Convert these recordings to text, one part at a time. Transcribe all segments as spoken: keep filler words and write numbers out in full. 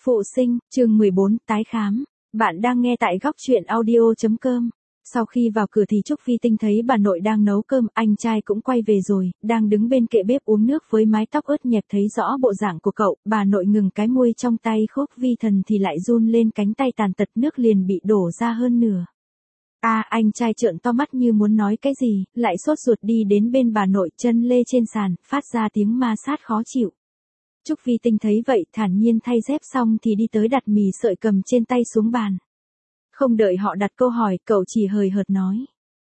Phụ sinh, chương mười bốn, tái khám. Bạn đang nghe tại góc truyện audio chấm com. Sau khi vào cửa thì Trúc Phi Tinh thấy bà nội đang nấu cơm, anh trai cũng quay về rồi, đang đứng bên kệ bếp uống nước với mái tóc ướt nhẹp thấy rõ bộ dạng của cậu, bà nội ngừng cái muôi trong tay Khúc Vi Thần thì lại run lên cánh tay tàn tật nước liền bị đổ ra hơn nửa. A à, anh trai trợn to mắt như muốn nói cái gì, lại sốt ruột đi đến bên bà nội chân lê trên sàn, phát ra tiếng ma sát khó chịu. Trúc Vi Tinh thấy vậy thản nhiên thay dép xong thì đi tới đặt mì sợi cầm trên tay xuống bàn. Không đợi họ đặt câu hỏi, cậu chỉ hời hợt nói.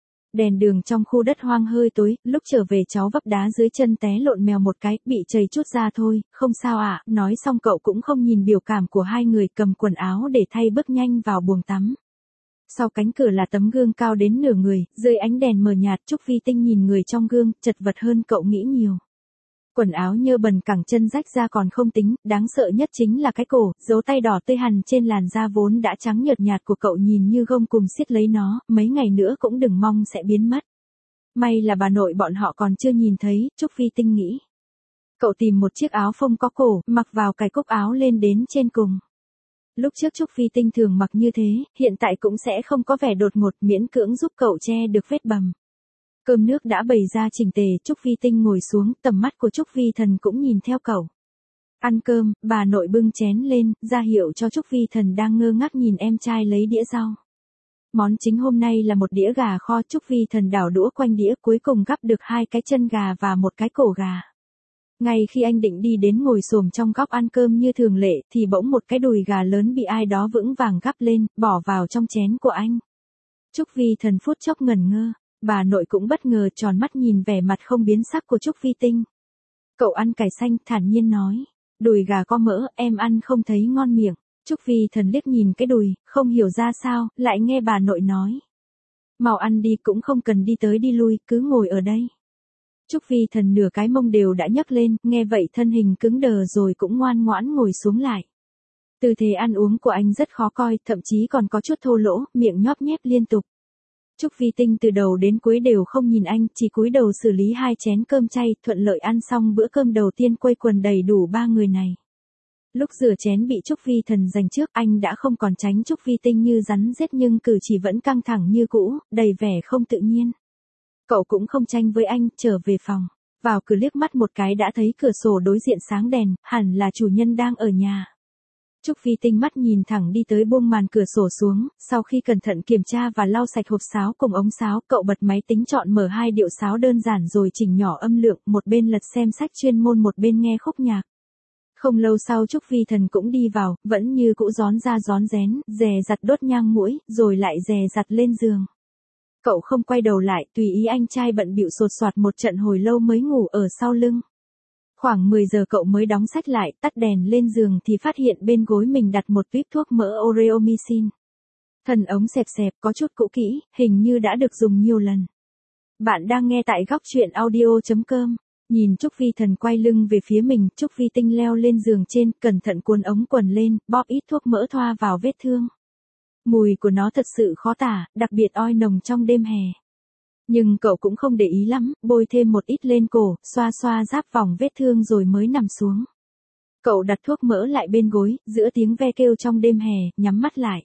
Đèn đường trong khu đất hoang hơi tối, lúc trở về cháu vấp đá dưới chân té lộn mèo một cái, bị chảy chút ra thôi, không sao ạ. À. Nói xong cậu cũng không nhìn biểu cảm của hai người, cầm quần áo để thay bước nhanh vào buồng tắm. Sau cánh cửa là tấm gương cao đến nửa người, dưới ánh đèn mờ nhạt Trúc Vi Tinh nhìn người trong gương, chật vật hơn cậu nghĩ nhiều. Quần áo nhơ bẩn cẳng chân rách ra còn không tính, đáng sợ nhất chính là cái cổ, dấu tay đỏ tươi hằn trên làn da vốn đã trắng nhợt nhạt của cậu nhìn như gông cùm siết lấy nó, mấy ngày nữa cũng đừng mong sẽ biến mất. May là bà nội bọn họ còn chưa nhìn thấy, Trúc Vi Tinh nghĩ. Cậu tìm một chiếc áo phông có cổ, mặc vào cài cúc áo lên đến trên cùng. Lúc trước Trúc Vi Tinh thường mặc như thế, hiện tại cũng sẽ không có vẻ đột ngột, miễn cưỡng giúp cậu che được vết bầm. Cơm nước đã bày ra chỉnh tề, Trúc Vi Tinh ngồi xuống, tầm mắt của Trúc Vi Thần cũng nhìn theo cậu. Ăn cơm, bà nội bưng chén lên, ra hiệu cho Trúc Vi Thần đang ngơ ngác nhìn em trai lấy đĩa rau. Món chính hôm nay là một đĩa gà kho, Trúc Vi Thần đảo đũa quanh đĩa cuối cùng gắp được hai cái chân gà và một cái cổ gà. Ngay khi anh định đi đến ngồi xổm trong góc ăn cơm như thường lệ thì bỗng một cái đùi gà lớn bị ai đó vững vàng gắp lên, bỏ vào trong chén của anh. Trúc Vi Thần phút chốc ngẩn ngơ. Bà nội cũng bất ngờ tròn mắt nhìn vẻ mặt không biến sắc của Trúc Vi Tinh. Cậu ăn cải xanh thản nhiên nói. Đùi gà có mỡ, em ăn không thấy ngon miệng. Trúc Vi Thần liếc nhìn cái đùi, không hiểu ra sao, lại nghe bà nội nói. Mau ăn đi, cũng không cần đi tới đi lui, cứ ngồi ở đây. Trúc Vi Thần nửa cái mông đều đã nhấc lên, nghe vậy thân hình cứng đờ rồi cũng ngoan ngoãn ngồi xuống lại. Tư thế ăn uống của anh rất khó coi, thậm chí còn có chút thô lỗ, miệng nhóp nhép liên tục. Trúc Vi Tinh từ đầu đến cuối đều không nhìn anh, chỉ cúi đầu xử lý hai chén cơm chay, thuận lợi ăn xong bữa cơm đầu tiên quây quần đầy đủ ba người này. Lúc rửa chén bị Trúc Vi Thần giành trước, anh đã không còn tránh Trúc Vi Tinh như rắn rết nhưng cử chỉ vẫn căng thẳng như cũ, đầy vẻ không tự nhiên. Cậu cũng không tranh với anh, trở về phòng. Vào cửa liếc mắt một cái đã thấy cửa sổ đối diện sáng đèn, hẳn là chủ nhân đang ở nhà. Trúc Vi Tinh mắt nhìn thẳng đi tới buông màn cửa sổ xuống, sau khi cẩn thận kiểm tra và lau sạch hộp sáo cùng ống sáo, cậu bật máy tính chọn mở hai điệu sáo đơn giản rồi chỉnh nhỏ âm lượng, một bên lật xem sách chuyên môn một bên nghe khúc nhạc. Không lâu sau Trúc Vi Thần cũng đi vào, vẫn như cũ rón ra rón rén, dè dặt đốt nhang mũi, rồi lại dè dặt lên giường. Cậu không quay đầu lại, tùy ý anh trai bận bịu sột soạt một trận hồi lâu mới ngủ ở sau lưng. Khoảng mười giờ cậu mới đóng sách lại, tắt đèn lên giường thì phát hiện bên gối mình đặt một tuyếp thuốc mỡ Oreomycin. Thân ống xẹp xẹp có chút cũ kỹ, hình như đã được dùng nhiều lần. Bạn đang nghe tại góc truyện audio chấm com. Nhìn Trúc Vi Thần quay lưng về phía mình, Trúc Vi Tinh leo lên giường trên, cẩn thận cuốn ống quần lên, bóp ít thuốc mỡ thoa vào vết thương. Mùi của nó thật sự khó tả, đặc biệt oi nồng trong đêm hè. Nhưng cậu cũng không để ý lắm, bôi thêm một ít lên cổ, xoa xoa giáp vòng vết thương rồi mới nằm xuống. Cậu đặt thuốc mỡ lại bên gối, giữa tiếng ve kêu trong đêm hè, nhắm mắt lại.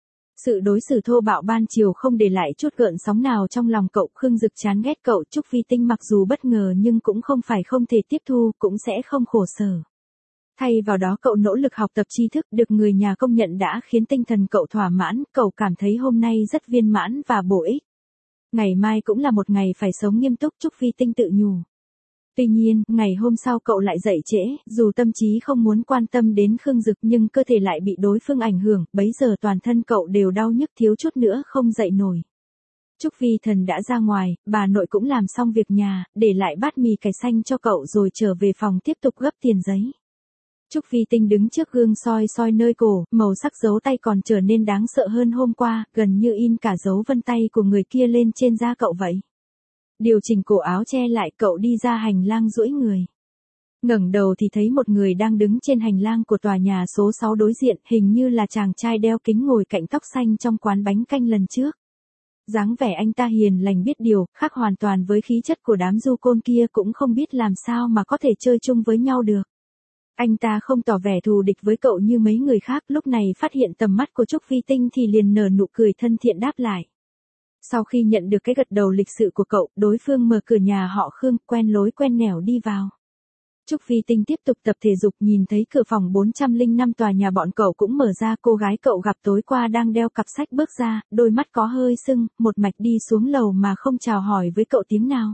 Sự đối xử thô bạo ban chiều không để lại chút gợn sóng nào trong lòng cậu. Khương Dực chán ghét cậu. Trúc Vi Tinh mặc dù bất ngờ nhưng cũng không phải không thể tiếp thu, cũng sẽ không khổ sở. Thay vào đó cậu nỗ lực học tập tri thức, được người nhà công nhận đã khiến tinh thần cậu thỏa mãn, cậu cảm thấy hôm nay rất viên mãn và bổ ích. Ngày mai cũng là một ngày phải sống nghiêm túc, Trúc Vi Tinh tự nhủ. Tuy nhiên, ngày hôm sau cậu lại dậy trễ, dù tâm trí không muốn quan tâm đến Khương Dực nhưng cơ thể lại bị đối phương ảnh hưởng, bấy giờ toàn thân cậu đều đau nhức thiếu chút nữa không dậy nổi. Trúc Vi Thần đã ra ngoài, bà nội cũng làm xong việc nhà, để lại bát mì cải xanh cho cậu rồi trở về phòng tiếp tục gấp tiền giấy. Trúc Vi Tinh đứng trước gương soi soi nơi cổ, màu sắc dấu tay còn trở nên đáng sợ hơn hôm qua, gần như in cả dấu vân tay của người kia lên trên da cậu vậy. Điều chỉnh cổ áo che lại, cậu đi ra hành lang duỗi người. Ngẩng đầu thì thấy một người đang đứng trên hành lang của tòa nhà số sáu đối diện, hình như là chàng trai đeo kính ngồi cạnh tóc xanh trong quán bánh canh lần trước. Dáng vẻ anh ta hiền lành biết điều, khác hoàn toàn với khí chất của đám du côn kia, cũng không biết làm sao mà có thể chơi chung với nhau được. Anh ta không tỏ vẻ thù địch với cậu như mấy người khác, lúc này phát hiện tầm mắt của Trúc Vi Tinh thì liền nở nụ cười thân thiện đáp lại. Sau khi nhận được cái gật đầu lịch sự của cậu, đối phương mở cửa nhà họ Khương, quen lối quen nẻo đi vào. Trúc Vi Tinh tiếp tục tập thể dục, nhìn thấy cửa phòng bốn trăm lẻ năm tòa nhà bọn cậu cũng mở ra, cô gái cậu gặp tối qua đang đeo cặp sách bước ra, đôi mắt có hơi sưng, một mạch đi xuống lầu mà không chào hỏi với cậu tiếng nào.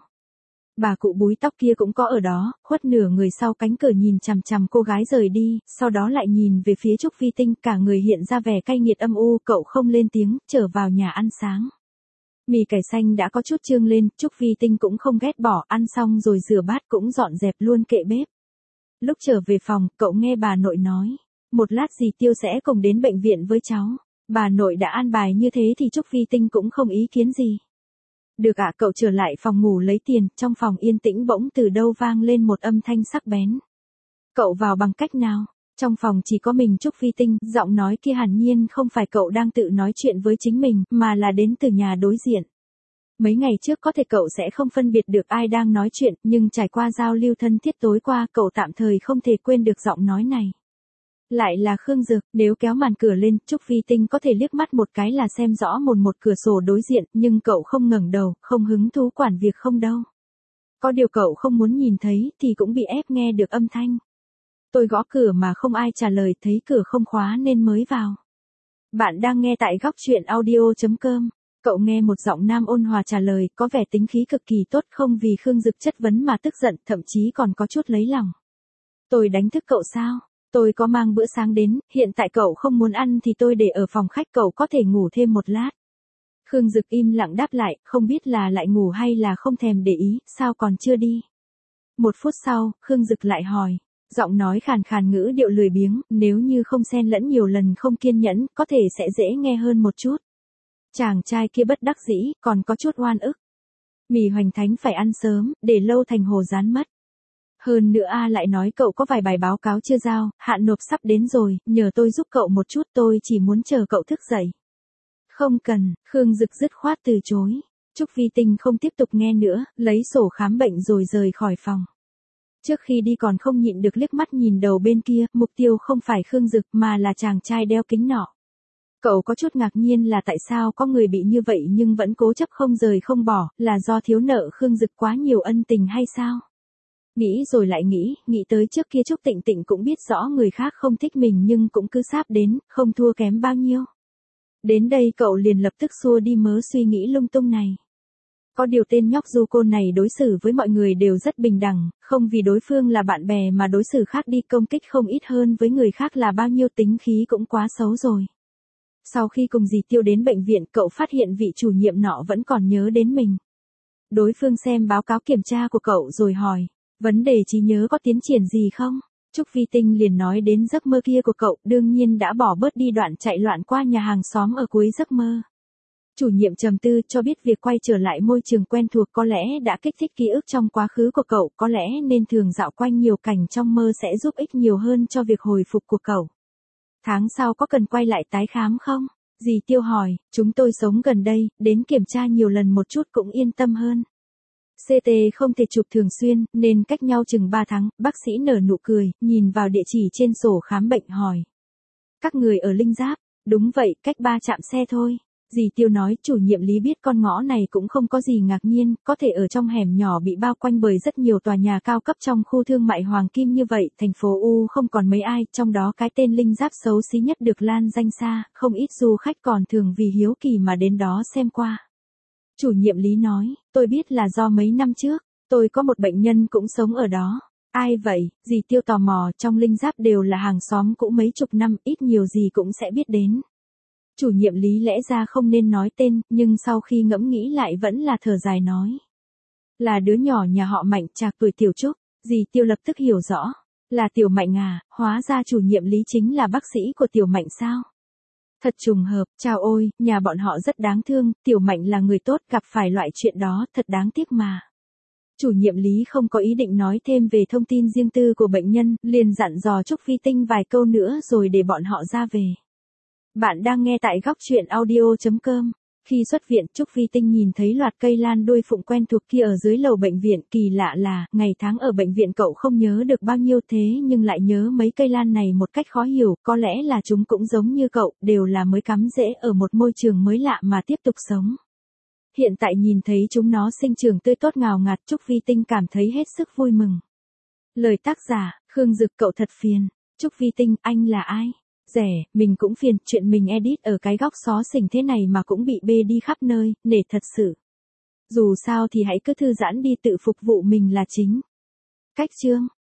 Bà cụ búi tóc kia cũng có ở đó, khuất nửa người sau cánh cửa nhìn chằm chằm cô gái rời đi, sau đó lại nhìn về phía Trúc Vi Tinh, cả người hiện ra vẻ cay nghiệt âm u, cậu không lên tiếng, trở vào nhà ăn sáng. Mì cải xanh đã có chút trương lên, Trúc Vi Tinh cũng không ghét bỏ, ăn xong rồi rửa bát cũng dọn dẹp luôn kệ bếp. Lúc trở về phòng, cậu nghe bà nội nói, một lát dì Tiêu sẽ cùng đến bệnh viện với cháu. Bà nội đã an bài như thế thì Trúc Vi Tinh cũng không ý kiến gì. Được ạ, cậu trở lại phòng ngủ lấy tiền, trong phòng yên tĩnh bỗng từ đâu vang lên một âm thanh sắc bén. Cậu vào bằng cách nào? Trong phòng chỉ có mình Trúc Vi Tinh, giọng nói kia hẳn nhiên không phải cậu đang tự nói chuyện với chính mình, mà là đến từ nhà đối diện. Mấy ngày trước có thể cậu sẽ không phân biệt được ai đang nói chuyện, nhưng trải qua giao lưu thân thiết tối qua, cậu tạm thời không thể quên được giọng nói này. Lại là Khương Dược, nếu kéo màn cửa lên, Trúc Vi Tinh có thể liếc mắt một cái là xem rõ một một cửa sổ đối diện, nhưng cậu không ngẩng đầu, không hứng thú quản việc không đâu. Có điều cậu không muốn nhìn thấy thì cũng bị ép nghe được âm thanh. Tôi gõ cửa mà không ai trả lời, thấy cửa không khóa nên mới vào. Bạn đang nghe tại góc truyện audio chấm com. Cậu nghe một giọng nam ôn hòa trả lời, có vẻ tính khí cực kỳ tốt, không vì Khương Dực chất vấn mà tức giận, thậm chí còn có chút lấy lòng. Tôi đánh thức cậu sao? Tôi có mang bữa sáng đến, hiện tại cậu không muốn ăn thì tôi để ở phòng khách, cậu có thể ngủ thêm một lát. Khương Dực im lặng đáp lại, không biết là lại ngủ hay là không thèm để ý, sao còn chưa đi? Một phút sau, Khương Dực lại hỏi, giọng nói khàn khàn ngữ điệu lười biếng, nếu như không xen lẫn nhiều lần không kiên nhẫn, có thể sẽ dễ nghe hơn một chút. Chàng trai kia bất đắc dĩ, còn có chút oan ức. Mì hoành thánh phải ăn sớm, để lâu thành hồ rán mất. Hơn nữa a lại nói cậu có vài bài báo cáo chưa giao, hạn nộp sắp đến rồi, nhờ tôi giúp cậu một chút, tôi chỉ muốn chờ cậu thức dậy. Không cần, Khương Dực dứt khoát từ chối. Trúc Vi Tinh không tiếp tục nghe nữa, lấy sổ khám bệnh rồi rời khỏi phòng. Trước khi đi còn không nhịn được liếc mắt nhìn đầu bên kia, mục tiêu không phải Khương Dực mà là chàng trai đeo kính nọ. Cậu có chút ngạc nhiên là tại sao có người bị như vậy nhưng vẫn cố chấp không rời không bỏ, là do thiếu nợ Khương Dực quá nhiều ân tình hay sao? Nghĩ rồi lại nghĩ, nghĩ tới trước kia Trúc Tịnh Tịnh cũng biết rõ người khác không thích mình nhưng cũng cứ sáp đến, không thua kém bao nhiêu. Đến đây cậu liền lập tức xua đi mớ suy nghĩ lung tung này. Có điều tên nhóc du côn này đối xử với mọi người đều rất bình đẳng, không vì đối phương là bạn bè mà đối xử khác đi, công kích không ít hơn với người khác là bao nhiêu, tính khí cũng quá xấu rồi. Sau khi cùng dì Tiêu đến bệnh viện, cậu phát hiện vị chủ nhiệm nọ vẫn còn nhớ đến mình. Đối phương xem báo cáo kiểm tra của cậu rồi hỏi, vấn đề trí nhớ có tiến triển gì không? Trúc Vi Tinh liền nói đến giấc mơ kia của cậu, đương nhiên đã bỏ bớt đi đoạn chạy loạn qua nhà hàng xóm ở cuối giấc mơ. Chủ nhiệm trầm tư, cho biết việc quay trở lại môi trường quen thuộc có lẽ đã kích thích ký ức trong quá khứ của cậu, có lẽ nên thường dạo quanh nhiều cảnh trong mơ sẽ giúp ích nhiều hơn cho việc hồi phục của cậu. Tháng sau có cần quay lại tái khám không? Dì Tiêu hỏi, chúng tôi sống gần đây, đến kiểm tra nhiều lần một chút cũng yên tâm hơn. xê tê không thể chụp thường xuyên, nên cách nhau chừng ba tháng, bác sĩ nở nụ cười, nhìn vào địa chỉ trên sổ khám bệnh hỏi. Các người ở Linh Giáp, đúng vậy, cách ba trạm xe thôi. Dì Tiêu nói, chủ nhiệm Lý biết con ngõ này cũng không có gì ngạc nhiên, có thể ở trong hẻm nhỏ bị bao quanh bởi rất nhiều tòa nhà cao cấp trong khu thương mại Hoàng Kim như vậy, thành phố U không còn mấy ai, trong đó cái tên Linh Giáp xấu xí nhất được lan danh xa, không ít du khách còn thường vì hiếu kỳ mà đến đó xem qua. Chủ nhiệm Lý nói, tôi biết là do mấy năm trước, tôi có một bệnh nhân cũng sống ở đó. Ai vậy? Dì Tiêu tò mò, trong Linh Giáp đều là hàng xóm cũ mấy chục năm, ít nhiều gì cũng sẽ biết đến. Chủ nhiệm Lý lẽ ra không nên nói tên, nhưng sau khi ngẫm nghĩ lại vẫn là thở dài nói. Là đứa nhỏ nhà họ Mạnh, trạc tuổi Tiểu Trúc. Dì Tiêu lập tức hiểu rõ. Là Tiểu Mạnh à, hóa ra chủ nhiệm Lý chính là bác sĩ của Tiểu Mạnh sao? Thật trùng hợp, chào ôi, nhà bọn họ rất đáng thương, Tiểu Mạnh là người tốt, gặp phải loại chuyện đó, thật đáng tiếc mà. Chủ nhiệm Lý không có ý định nói thêm về thông tin riêng tư của bệnh nhân, liền dặn dò Trúc Vi Tinh vài câu nữa rồi để bọn họ ra về. Bạn đang nghe tại góc truyện audio chấm com. Khi xuất viện, Trúc Vi Tinh nhìn thấy loạt cây lan đuôi phụng quen thuộc kia ở dưới lầu bệnh viện, kỳ lạ là, ngày tháng ở bệnh viện cậu không nhớ được bao nhiêu thế nhưng lại nhớ mấy cây lan này một cách khó hiểu, có lẽ là chúng cũng giống như cậu, đều là mới cắm rễ ở một môi trường mới lạ mà tiếp tục sống. Hiện tại nhìn thấy chúng nó sinh trưởng tươi tốt ngào ngạt, Trúc Vi Tinh cảm thấy hết sức vui mừng. Lời tác giả, Khương Dực cậu thật phiền. Trúc Vi Tinh, anh là ai? Rẻ, mình cũng phiền, chuyện mình edit ở cái góc xó xỉnh thế này mà cũng bị bê đi khắp nơi, nể thật sự. Dù sao thì hãy cứ thư giãn đi, tự phục vụ mình là chính. Cách chương